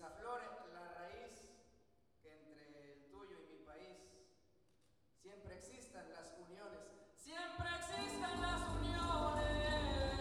aflore la raíz, que entre el tuyo y mi país siempre existan las uniones, siempre existan las uniones.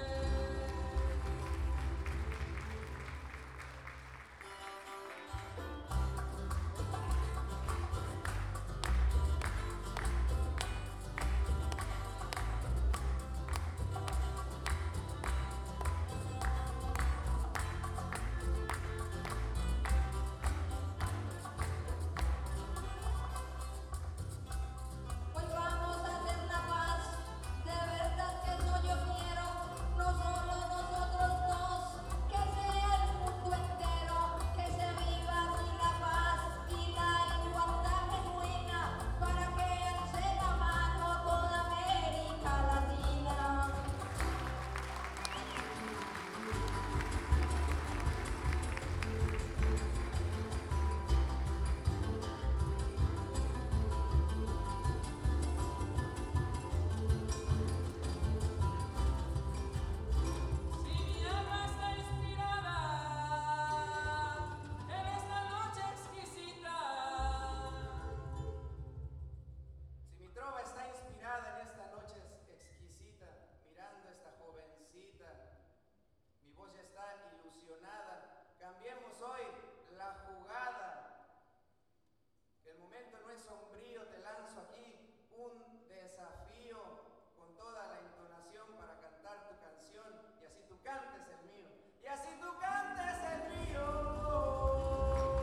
Mi voz ya está ilusionada. Cambiemos hoy la jugada. Que el momento no es sombrío, te lanzo aquí un desafío con toda la entonación para cantar tu canción y así tú cantes el mío. Y así tú cantes el mío.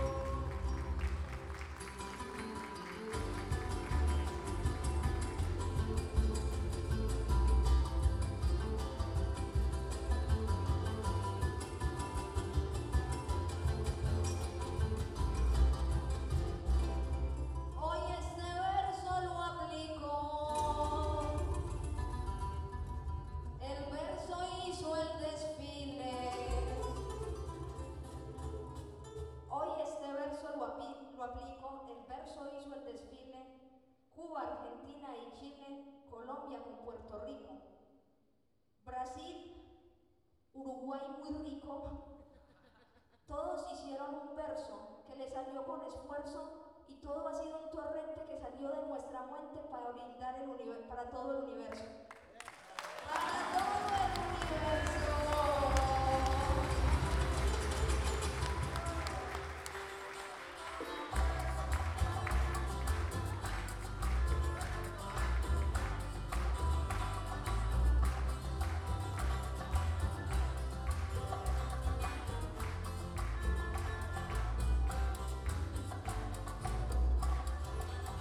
Lo aplico, el verso hizo el desfile, Cuba, Argentina y Chile, Colombia con Puerto Rico, Brasil, Uruguay muy rico, todos hicieron un verso que le salió con esfuerzo y todo ha sido un torrente que salió de nuestra mente para brindar para todo el universo. ¡Para todo el universo!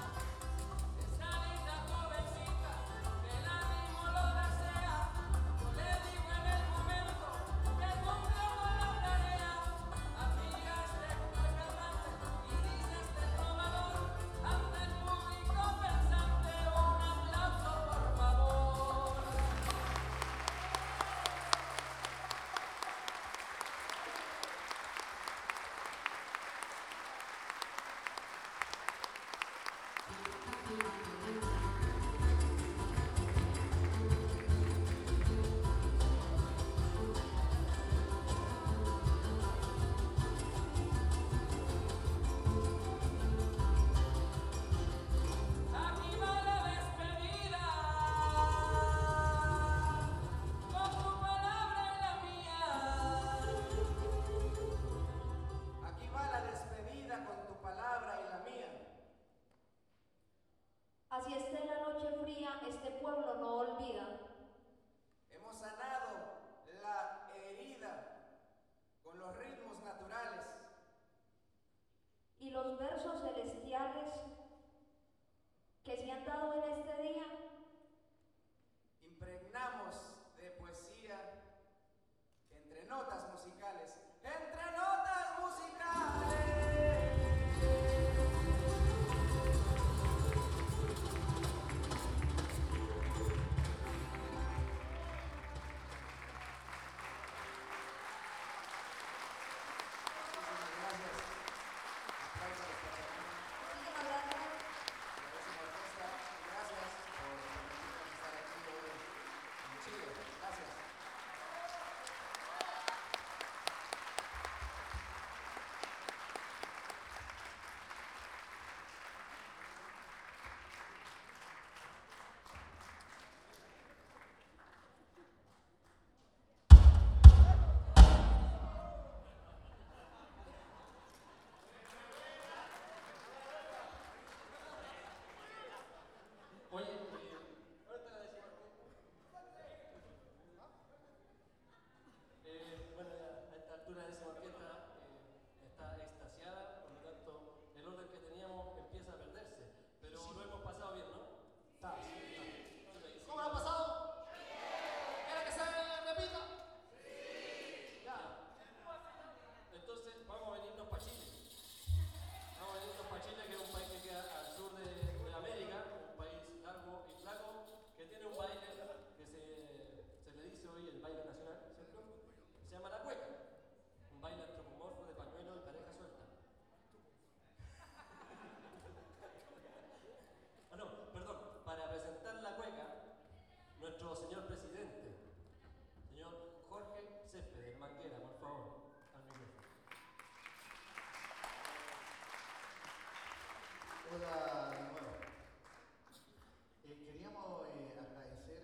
Esa linda jovencita, que el ánimo lo desea. Hola de nuevo. Queríamos agradecer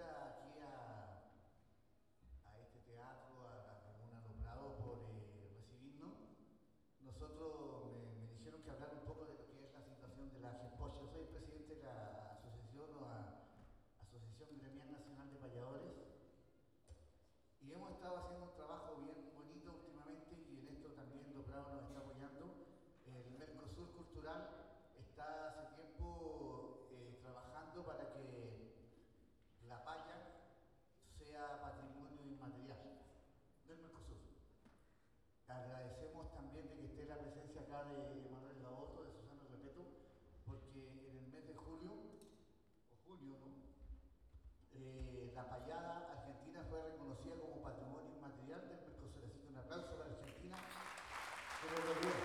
a este teatro, a la Comuna Los Prados por recibirnos. Nosotros me dijeron que hablar un poco de lo que es la situación de la GEPOS. Yo soy presidente de la Asociación Gremial Nacional de Payadores y hemos estado haciendo un trabajo bien bonito últimamente y en esto también Los Prados nos está apoyando. El Mercosur Cultural está hace tiempo trabajando para que la paya sea patrimonio inmaterial del Mercosur. Agradecemos también de que esté la presencia acá de Manuel Gaboto, de Susana Repeto, porque en el mes de julio, o junio, ¿no? La payada argentina fue reconocida como patrimonio inmaterial del Mercosur. Así que un aplauso para Argentina que lo logró.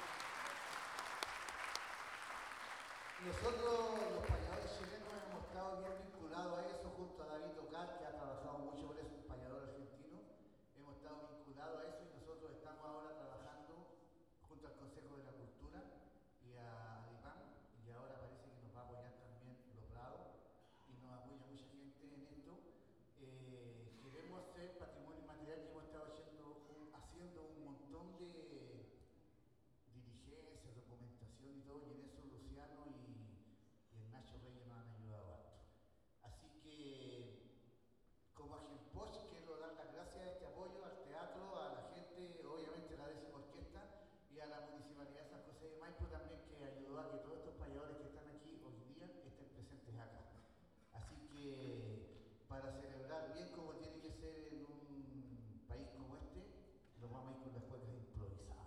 Nosotros, los payadores chilenos, hemos estado bien vinculados a eso junto a David Ocal, que ha trabajado mucho por eso, un payador argentino. Hemos estado vinculados a eso y nosotros estamos ahora trabajando junto al Consejo de la Cultura y a ADIPAM, y ahora parece que nos va a apoyar también Los Prados y nos apoya mucha gente en esto. Queremos ser patrimonio inmaterial y hemos estado haciendo un montón de diligencias, documentación y todo, y en eso Luciano y el Nacho Reyes nos han ayudado harto. Así que, como Agenposh, quiero dar las gracias a este apoyo al teatro, a la gente, obviamente a la 10ª Orquesta y a la Municipalidad de San José de Maipo también, que ayudó a que todos estos payadores que están aquí hoy día estén presentes acá. Así que, para celebrar bien como tiene que ser en un país como este, nos vamos a ir con las cuecas improvisadas.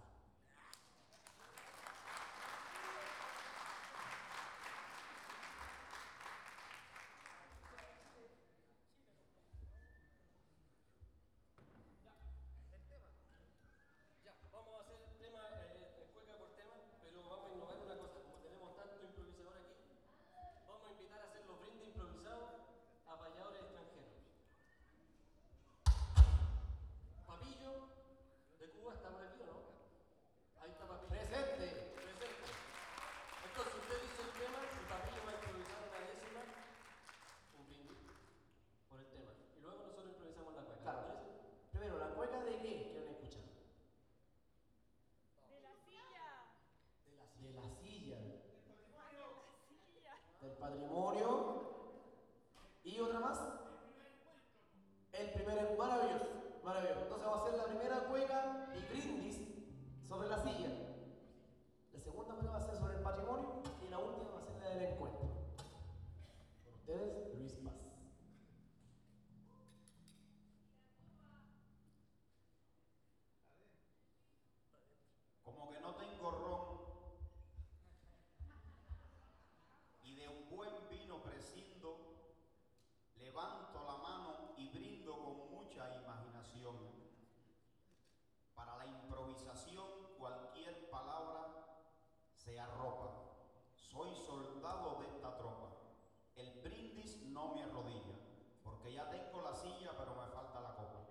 Vamos a hacer el tema cueca por tema, pero vamos a innovar una cosa. Como tenemos tanto improvisador aquí, vamos a invitar a hacer los brindes improvisados a payadores extranjeros. Papillo, de Cuba, está por aquí, ¿o no? Ahí está Papillo. Presente. Presente. Entonces usted dice el tema y Papillo va a improvisar una décima, un brindis, por el tema. Y luego nosotros improvisamos la cueca. Claro. ¿Te parece? Primero, ¿la cueca de qué quieren escuchar? De la silla. De la silla. Silla. Del patrimonio. ¿Y otra más? El primer, maravilloso, maravilloso. Entonces vamos a hacer la primera cueca y brindis sobre la silla. La segunda cueca va a ser sobre el patrimonio y la última va a ser la del encuentro. Con ustedes, Luis Paz. Como que no tengo ron y de un buen vino prescindo, levanto la mano y brindo con mucha imaginación. Para la improvisación cualquier palabra se arropa. Soy soldado de esta tropa. El brindis no me arrodilla, porque ya tengo la silla pero me falta la copa.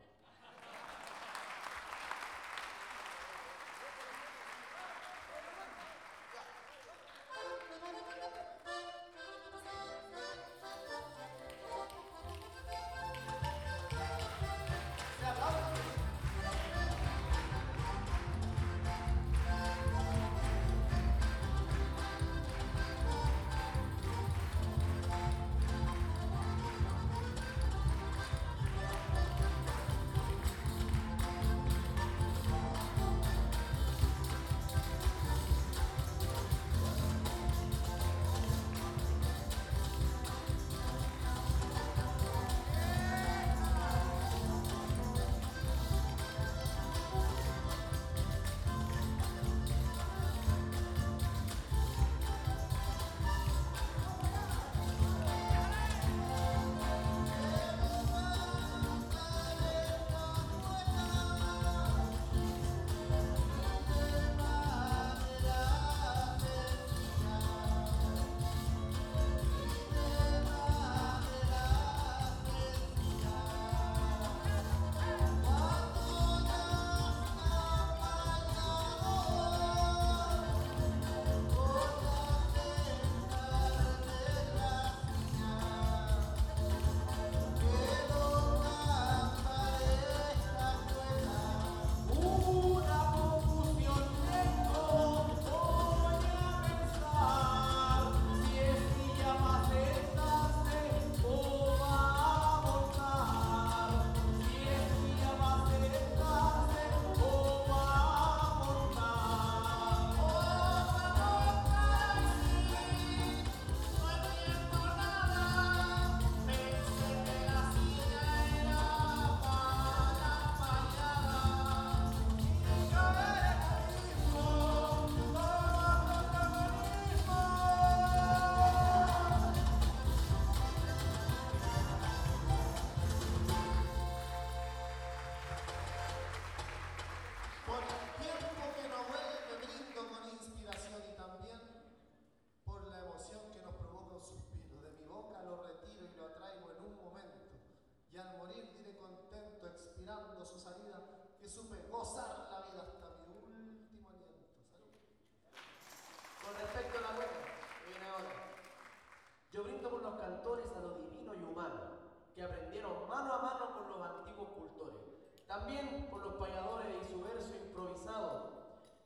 de su salida que supe gozar la vida hasta mi último aliento. Salud. Con respecto a la hueca, que viene ahora, yo brindo por los cantores a lo divino y humano, que aprendieron mano a mano con los antiguos cultores. También por los payadores y su verso improvisado.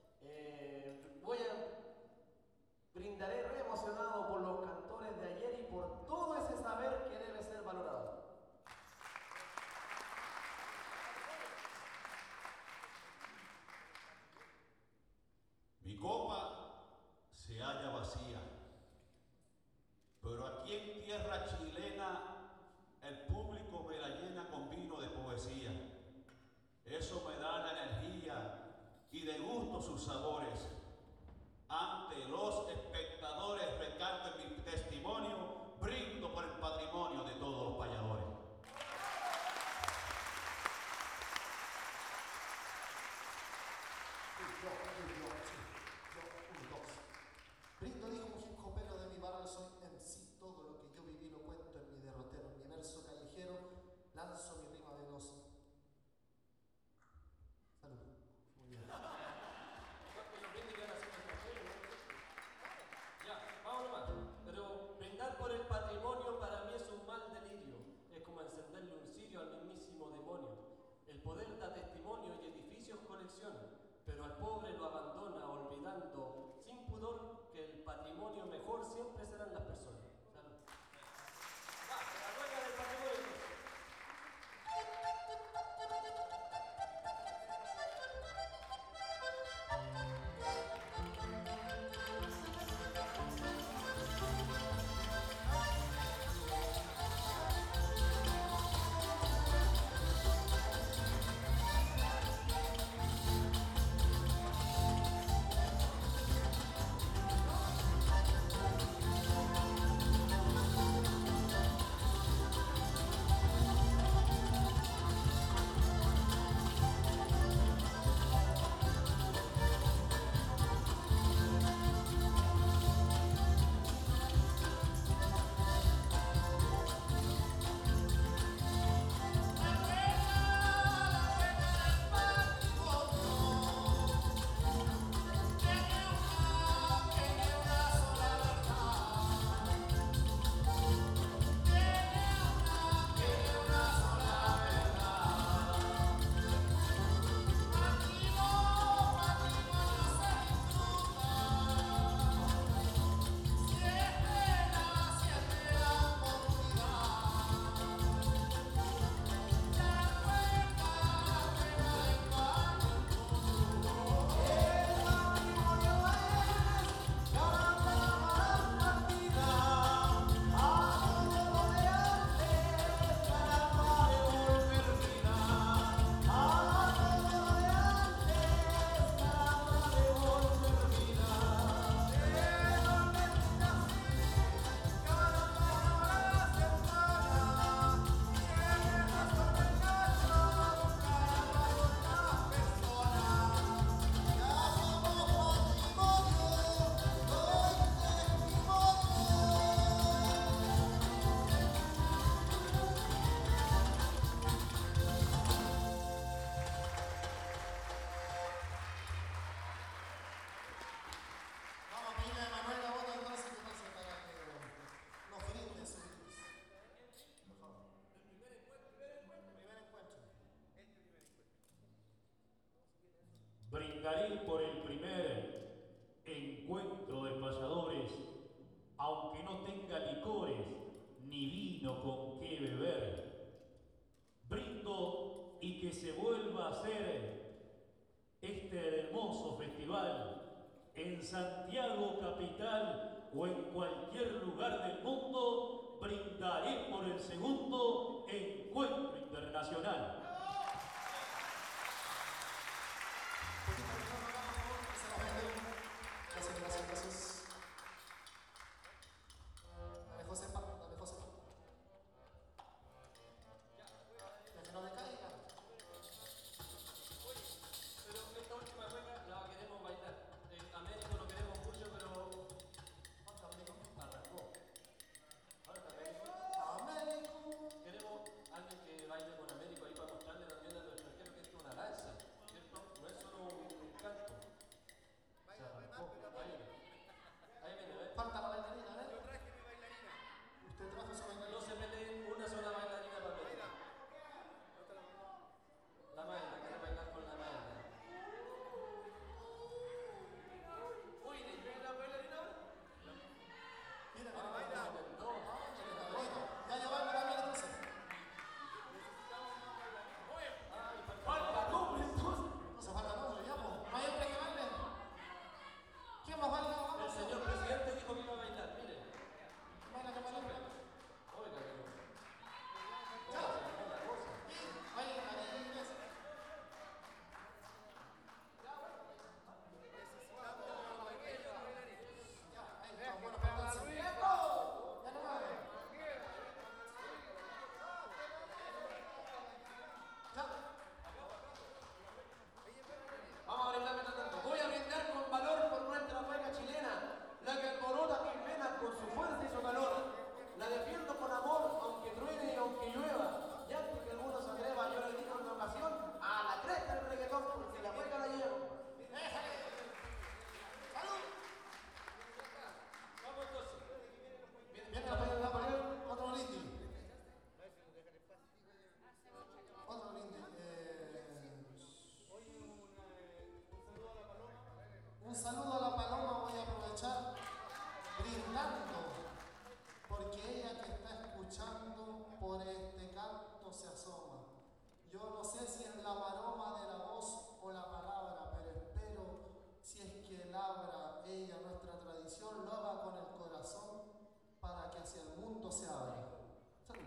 Brindaré re emocionado por los cantores de ayer y por todo ese saber que debe ser valorado. Mi copa se halla vacía, pero aquí en tierra chilena el público me la llena con vino de poesía. Eso me da la energía y de gusto sus sabores. Ante los espectadores recargo en mi testimonio, brindo por el patrimonio de todos los payadores. Brindo, dijo un hip hopero de mi barrio, soy MC, todo lo que yo viví lo cuento en mi derrotero, en mi verso callejero, lanzo mi rima veloz. Salud. Muy bien. Ya, vamos nomás. Pero brindar por el patrimonio para mí es un mal delirio. Es como encenderle un cirio al mismísimo demonio. El poder da testimonio y edificios colecciona, pero al pobre lo abandona olvidando sin pudor que el patrimonio mejor siempre serán las personas. Salud. Va, la rueda del patrimonio. Vamos a pedirle a Manuel la voz entonces que pase para que nos brinde su luz. Por favor. Primer encuentro. Brindaré por el primer encuentro de payadores, aunque no tenga licores ni vino con qué beber. Brindo y que se vuelva a hacer este hermoso festival en Santiago capital o en cualquier lugar del mundo. Brindaré por el segundo encuentro internacional. Gracias. Dale, Josefa. Ya que no le caiga. Pero esta última juega la queremos bailar. Américo lo queremos mucho, pero arrancó. Ahora está Américo. Queremos alguien que baile con Américo ahí para saludo a la paloma voy a aprovechar brindando, porque ella que está escuchando por este canto se asoma. Yo no sé si es la aroma de la voz o la palabra, pero espero, si es que labra ella nuestra tradición, lo haga con el corazón para que hacia el mundo se abra. Salud.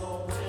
sobre